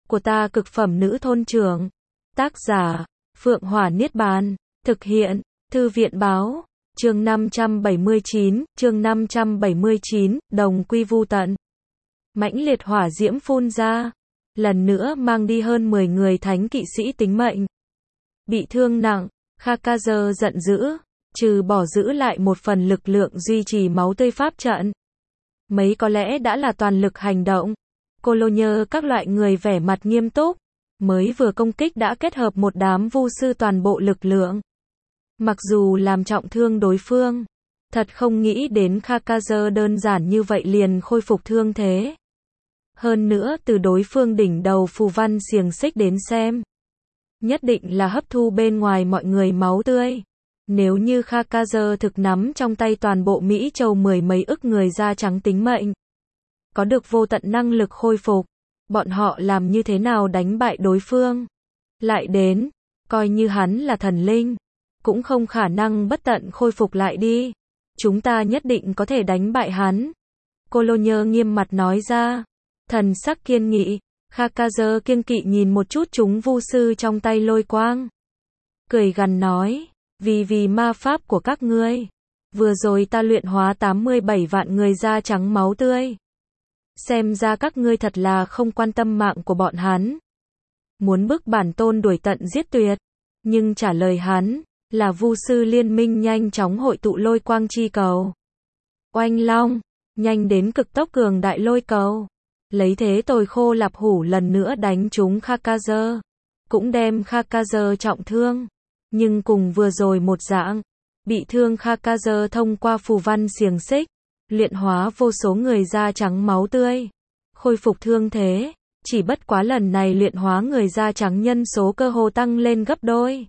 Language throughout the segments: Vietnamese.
của ta cực phẩm nữ thôn trưởng. Tác giả, Phượng Hỏa Niết Bàn. Thực hiện, Thư viện báo. Chương 579, đồng quy vu tận. Mãnh liệt hỏa diễm phun ra, lần nữa mang đi hơn 10 người thánh kỵ sĩ tính mệnh. Bị thương nặng, Khakazer giận dữ, trừ bỏ giữ lại một phần lực lượng duy trì máu tươi pháp trận. Mấy có lẽ đã là toàn lực hành động. Cologne các loại người vẻ mặt nghiêm túc, mới vừa công kích đã kết hợp một đám vu sư toàn bộ lực lượng. Mặc dù làm trọng thương đối phương, thật không nghĩ đến Khakazer đơn giản như vậy liền khôi phục thương thế. Hơn nữa từ đối phương đỉnh đầu phù văn xiềng xích đến xem, nhất định là hấp thu bên ngoài mọi người máu tươi. Nếu như Khakazer thực nắm trong tay toàn bộ Mỹ châu 10 mấy ức người da trắng tính mệnh, có được vô tận năng lực khôi phục, bọn họ làm như thế nào đánh bại đối phương? Lại đến, coi như hắn là thần linh, cũng không khả năng bất tận khôi phục lại đi. Chúng ta nhất định có thể đánh bại hắn. Cologne nghiêm mặt nói ra, thần sắc kiên nghị. Khakazer kiêng kỵ nhìn một chút chúng vu sư trong tay lôi quang, cười gằn nói, vì ma pháp của các ngươi, vừa rồi ta luyện hóa 87 vạn người da trắng máu tươi. Xem ra các ngươi thật là không quan tâm mạng của bọn hắn. Muốn bức bản tôn đuổi tận giết tuyệt, nhưng trả lời hắn là vu sư liên minh nhanh chóng hội tụ lôi quang chi cầu. Oanh long, nhanh đến cực tốc cường đại lôi cầu, lấy thế tồi khô lạp hủ lần nữa đánh trúng Khakazer, cũng đem Khakazer trọng thương, nhưng cùng vừa rồi một dạng, bị thương Khakazer thông qua phù văn xiềng xích, luyện hóa vô số người da trắng máu tươi, khôi phục thương thế, chỉ bất quá lần này luyện hóa người da trắng nhân số cơ hồ tăng lên gấp đôi.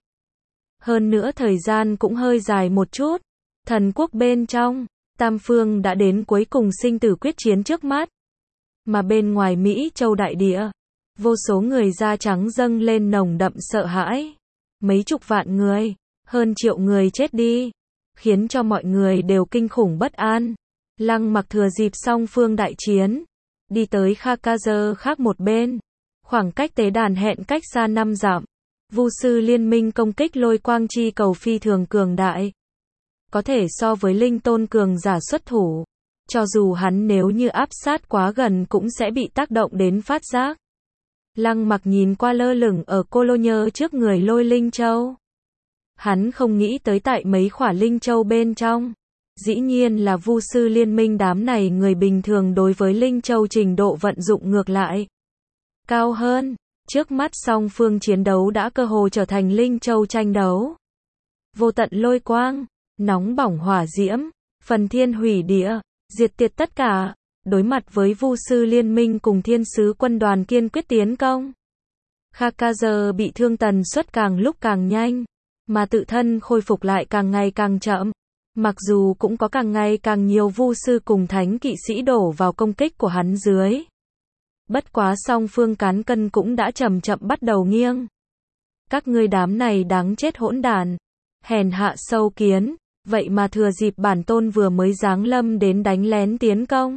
Hơn nữa thời gian cũng hơi dài một chút, thần quốc bên trong, tam phương đã đến cuối cùng sinh tử quyết chiến trước mắt. Mà bên ngoài Mỹ châu đại địa, vô số người da trắng dâng lên nồng đậm sợ hãi. Mấy chục vạn người, hơn triệu người chết đi, khiến cho mọi người đều kinh khủng bất an. Lăng Mặc thừa dịp song phương đại chiến, đi tới Khakazer khác một bên, khoảng cách tế đàn hẹn cách xa 5 dặm. Vu sư liên minh công kích lôi quang chi cầu phi thường cường đại, có thể so với linh tôn cường giả xuất thủ. Cho dù hắn nếu như áp sát quá gần cũng sẽ bị tác động đến phát giác. Lăng Mặc nhìn qua lơ lửng ở Cologne trước người lôi linh châu. Hắn không nghĩ tới tại mấy khỏa linh châu bên trong, dĩ nhiên là vu sư liên minh đám này người bình thường đối với linh châu trình độ vận dụng ngược lại cao hơn. Trước mắt song phương chiến đấu đã cơ hồ trở thành linh châu tranh đấu. Vô tận lôi quang, nóng bỏng hỏa diễm, phần thiên hủy địa, diệt tiệt tất cả, đối mặt với vu sư liên minh cùng thiên sứ quân đoàn kiên quyết tiến công. Khakazer bị thương tần suất càng lúc càng nhanh, mà tự thân khôi phục lại càng ngày càng chậm. Mặc dù cũng có càng ngày càng nhiều vu sư cùng thánh kỵ sĩ đổ vào công kích của hắn dưới. Bất quá song phương cán cân cũng đã chậm chậm bắt đầu nghiêng. Các ngươi đám này đáng chết hỗn đản, hèn hạ sâu kiến, vậy mà thừa dịp bản tôn vừa mới giáng lâm đến đánh lén tiến công.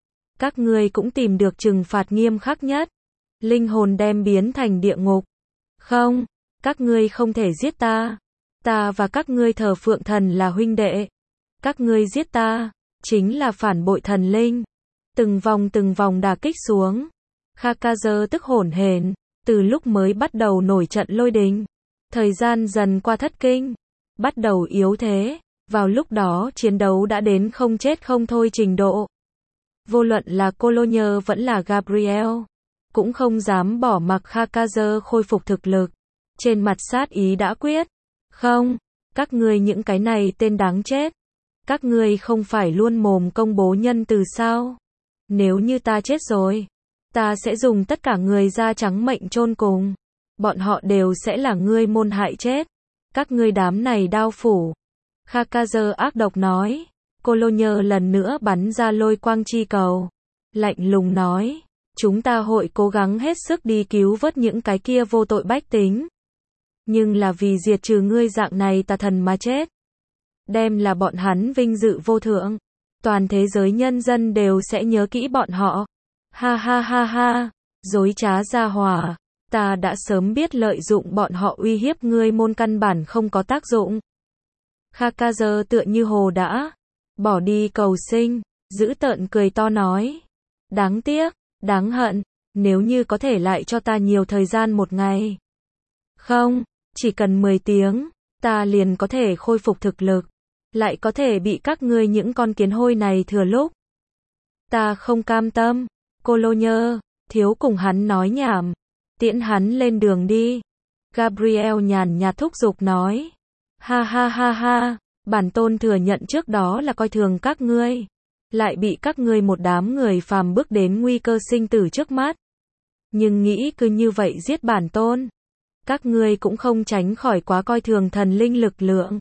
Các ngươi cũng tìm được trừng phạt nghiêm khắc nhất. Linh hồn đem biến thành địa ngục. Không, các ngươi không thể giết ta. Ta và các ngươi thờ phượng thần là huynh đệ. Các ngươi giết ta, chính là phản bội thần linh. Từng vòng đả kích xuống. Khakazer tức hổn hển, từ lúc mới bắt đầu nổi trận lôi đình. Thời gian dần qua thất kinh, bắt đầu yếu thế. Vào lúc đó chiến đấu đã đến không chết không thôi trình độ. Vô luận là Cologne vẫn là Gabriel, cũng không dám bỏ mặc Khakazer khôi phục thực lực. Trên mặt sát ý đã quyết. Không, các ngươi những cái này tên đáng chết. Các ngươi không phải luôn mồm công bố nhân từ sao? Nếu như ta chết rồi, ta sẽ dùng tất cả người da trắng mệnh chôn cùng. Bọn họ đều sẽ là ngươi môn hại chết. Các ngươi đám này đao phủ. Khakazer ác độc nói. Cologne lần nữa bắn ra lôi quang chi cầu. Lạnh lùng nói. Chúng ta hội cố gắng hết sức đi cứu vớt những cái kia vô tội bách tính. Nhưng là vì diệt trừ ngươi dạng này tà thần mà chết. Đem là bọn hắn vinh dự vô thượng. Toàn thế giới nhân dân đều sẽ nhớ kỹ bọn họ. Ha ha ha ha. Dối trá gia hỏa, ta đã sớm biết lợi dụng bọn họ uy hiếp ngươi môn căn bản không có tác dụng. Khakazer tựa như hồ đã bỏ đi cầu sinh, dữ tợn cười to nói. Đáng tiếc, đáng hận, nếu như có thể lại cho ta nhiều thời gian một ngày. Không, chỉ cần 10 tiếng, ta liền có thể khôi phục thực lực, lại có thể bị các ngươi những con kiến hôi này thừa lúc. Ta không cam tâm, Cologne, thiếu cùng hắn nói nhảm, tiễn hắn lên đường đi. Gabriel nhàn nhạt thúc giục nói. Ha ha ha ha, bản tôn thừa nhận trước đó là coi thường các ngươi, lại bị các ngươi một đám người phàm bước đến nguy cơ sinh tử trước mắt. Nhưng nghĩ cứ như vậy giết bản tôn, các ngươi cũng không tránh khỏi quá coi thường thần linh lực lượng.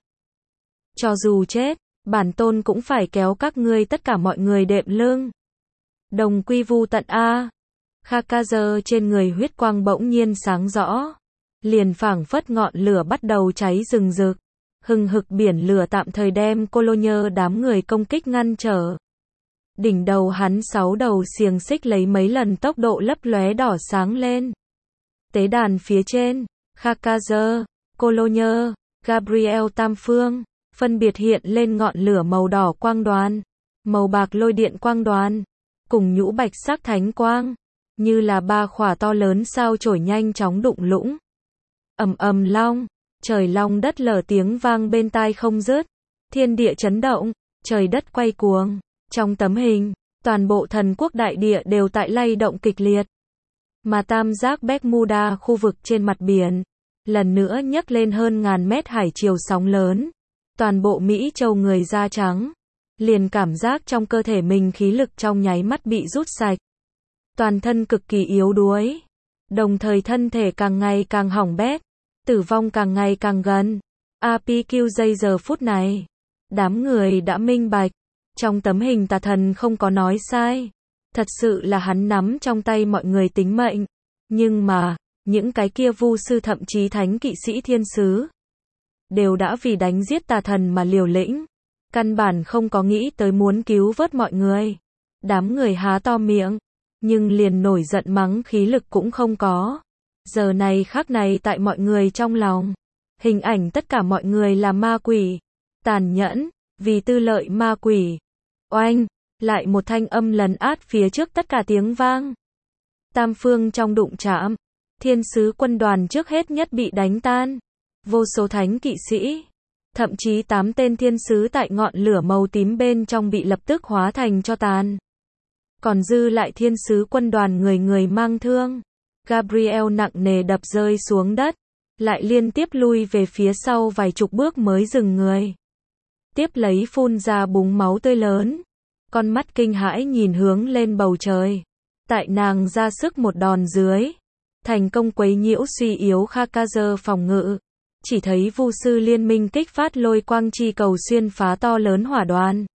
Cho dù chết, bản tôn cũng phải kéo các ngươi tất cả mọi người đệm lưng. Đồng quy vu tận a. Khakazer trên người huyết quang bỗng nhiên sáng rõ, liền phảng phất ngọn lửa bắt đầu cháy rừng rực, hừng hực biển lửa tạm thời đem Cologne đám người công kích ngăn trở. Đỉnh đầu hắn 6 đầu xiềng xích lấy mấy lần tốc độ lấp lóe đỏ sáng lên. Tế đàn phía trên, Khakazer, Cologne, Gabriel tam phương, phân biệt hiện lên ngọn lửa màu đỏ quang đoàn, màu bạc lôi điện quang đoàn, cùng nhũ bạch sắc thánh quang, như là ba khỏa to lớn sao chổi nhanh chóng đụng lũng. Ầm ầm long, trời long đất lở tiếng vang bên tai không dứt, thiên địa chấn động, trời đất quay cuồng. Trong tấm hình, toàn bộ thần quốc đại địa đều tại lay động kịch liệt. Mà tam giác Bermuda khu vực trên mặt biển, lần nữa nhấc lên hơn ngàn mét hải chiều sóng lớn. Toàn bộ Mỹ châu người da trắng, liền cảm giác trong cơ thể mình khí lực trong nháy mắt bị rút sạch. Toàn thân cực kỳ yếu đuối, đồng thời thân thể càng ngày càng hỏng bét, tử vong càng ngày càng gần. APQ giây giờ phút này, đám người đã minh bạch. Trong tấm hình tà thần không có nói sai. Thật sự là hắn nắm trong tay mọi người tính mệnh. Nhưng mà, những cái kia vu sư thậm chí thánh kỵ sĩ thiên sứ, đều đã vì đánh giết tà thần mà liều lĩnh. Căn bản không có nghĩ tới muốn cứu vớt mọi người. Đám người há to miệng, nhưng liền nổi giận mắng khí lực cũng không có. Giờ này khắc này tại mọi người trong lòng, hình ảnh tất cả mọi người là ma quỷ, tàn nhẫn, vì tư lợi ma quỷ. Oanh, lại một thanh âm lần át phía trước tất cả tiếng vang. Tam phương trong đụng chạm, thiên sứ quân đoàn trước hết nhất bị đánh tan. Vô số thánh kỵ sĩ, thậm chí 8 tên thiên sứ tại ngọn lửa màu tím bên trong bị lập tức hóa thành tro tàn. Còn dư lại thiên sứ quân đoàn người người mang thương. Gabriel nặng nề đập rơi xuống đất, lại liên tiếp lui về phía sau vài chục bước mới dừng người. Tiếp lấy phun ra búng máu tươi lớn. Con mắt kinh hãi nhìn hướng lên bầu trời. Tại nàng ra sức một đòn dưới, thành công quấy nhiễu suy yếu Khakazer phòng ngự. Chỉ thấy vu sư liên minh kích phát lôi quang chi cầu xuyên phá to lớn hỏa đoàn,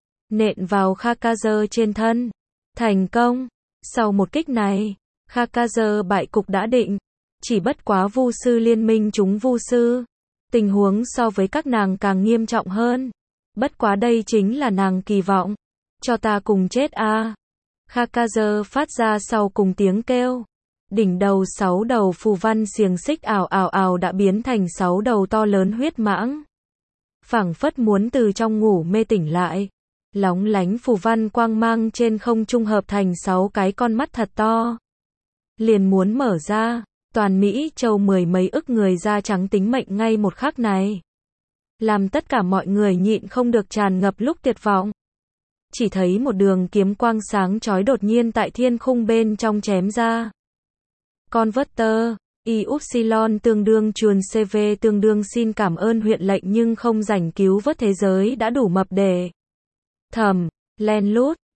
nện vào Khakazer trên thân. Thành công. Sau một kích này, Khakazer bại cục đã định. Chỉ bất quá vu sư liên minh chúng vu sư, tình huống so với các nàng càng nghiêm trọng hơn. Bất quá đây chính là nàng kỳ vọng. Cho ta cùng chết a. Khakazer phát ra sau cùng tiếng kêu. Đỉnh đầu 6 đầu phù văn xiềng xích ảo ảo ảo đã biến thành 6 đầu to lớn huyết mãng. Phảng phất muốn từ trong ngủ mê tỉnh lại. Lóng lánh phù văn quang mang trên không trung hợp thành 6 cái con mắt thật to. Liền muốn mở ra, toàn Mỹ châu 10 mấy ức người da trắng tính mệnh ngay một khắc này. Làm tất cả mọi người nhịn không được tràn ngập lúc tuyệt vọng. Chỉ thấy một đường kiếm quang sáng chói đột nhiên tại thiên khung bên trong chém ra. Converter, Ypsilon tương đương chuồn CV tương đương xin cảm ơn huyện lệnh nhưng không rảnh cứu vớt thế giới đã đủ mập để. Thầm, len lút,